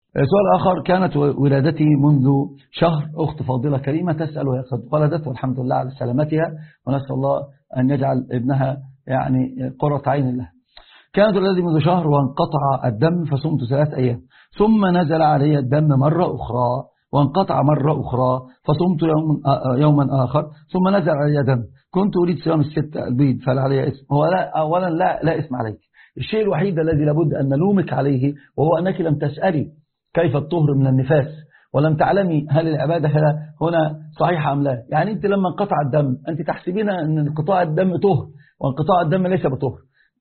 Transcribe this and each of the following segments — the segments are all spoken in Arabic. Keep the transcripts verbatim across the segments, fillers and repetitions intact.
سؤال آخر: كانت ولادتي منذ شهر، أخت فاضلة كريمة تسأل وهي قد ولدت والحمد لله على سلامتها، ونسأل الله أن يجعل ابنها يعني قرة عين له. كانت ولادتي منذ شهر وانقطع الدم فصمت ثلاث أيام، ثم نزل علي الدم مرة أخرى وانقطع مرة أخرى فصمت يوم يوما آخر، ثم نزل علي دم. كنت أريد صيام الستة البيض، فهل علي اسم؟ هو لا، أولا لا, لا اسم عليك. الشيء الوحيد الذي لابد أن نلومك عليه وهو أنك لم تسألي كيف الطهر من النفاس، ولم تعلمي هل العبادة هنا صحيحة أم لا. يعني أنت لما انقطع الدم أنت تحسبين أن انقطاع الدم طهر، وانقطاع الدم ليس بطهر.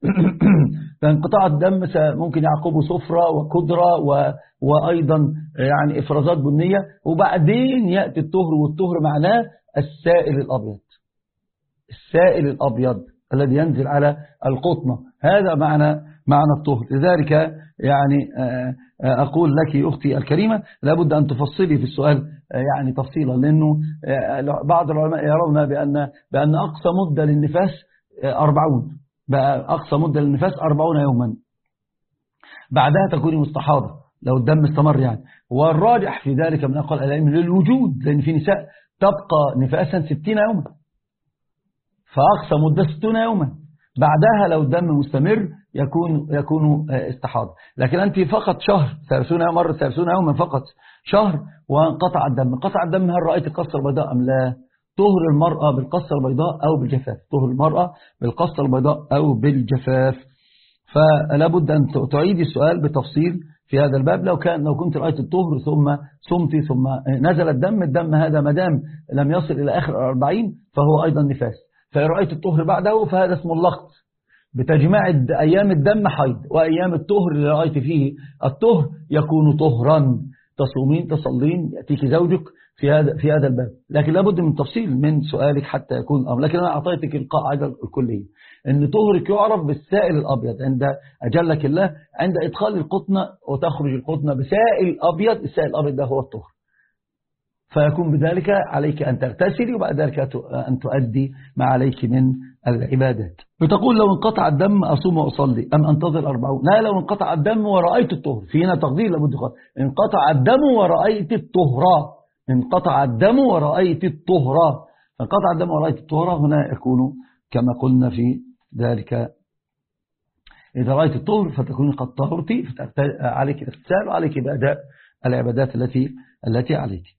فانقطاع الدم ممكن يعقبه صفرة وقدرة و... وأيضا يعني إفرازات بنية، وبعدين يأتي الطهر، والطهر معناه السائل الأبيض، السائل الأبيض الذي ينزل على القطنة، هذا معنى معنى الطهر. لذلك يعني أقول لك أختي الكريمة لابد أن تفصلي في السؤال يعني تفصيلا، لأنه بعض العلماء يرون بأن بأن أقصى مدة للنفاس أربعون، بقى أقصى مدة للنفاس أربعون يوما، بعدها تكوني مستحاضة لو الدم استمر يعني. والراجح في ذلك من أقوال العلم للوجود، لأن في نساء تبقى نفاسا ستين يوما، فأقصى مدة ستون يوما، بعدها لو الدم مستمر يكون يكون استحاضة. لكن أنت فقط شهر، ثلاثون يوم مرة ثلاثون يوما فقط شهر وانقطع الدم. قطع الدم، هل رأيت القصة البيضاء أم لا؟ طهر المرأة بالقصة البيضاء أو بالجفاف، طهر المرأة بالقصة البيضاء أو بالجفاف. فلا بد أن تعيدي السؤال بتفصيل في هذا الباب. لو كان لو كنت رأيت الطهر ثم صمتي ثم نزل الدم، الدم هذا مدام لم يصل إلى آخر الأربعين فهو أيضا نفاس. فإن رأيت الطهر بعده فهذا اسمه اللقط، بتجمع أيام الدم حيض، وأيام الطهر اللي رأيت فيه الطهر يكون طهرا، تصومين تصلين يأتيك زوجك في هذا في هذا الباب. لكن لابد من تفصيل من سؤالك حتى يكون الأمر. لكن أنا أعطيتك القاعدة الكلية أن طهرك يعرف بالسائل الأبيض عند أجلك الله، عند إدخال القطنة وتخرج القطنة بسائل أبيض، السائل الأبيض ده هو الطهر. فيكون بذلك عليك أن تغتسلي وبعد ذلك أن تؤدي ما عليك من العبادات. بتقول: لو انقطع الدم أصوم وأصلي أم أنتظر أربعون؟ لا، لو انقطع الدم ورأيت الطهر، في هنا تقدير لابد يقال: انقطع الدم ورأيت الطهر، انقطع الدم ورأيت الطهر، فانقطع الدم ورأيت الطهر هنا يكون كما قلنا في ذلك. إذا رأيت الطهر فتكون قد طهرتي، عليك الاغتسال وعليك بأداء العبادات التي التي عليك.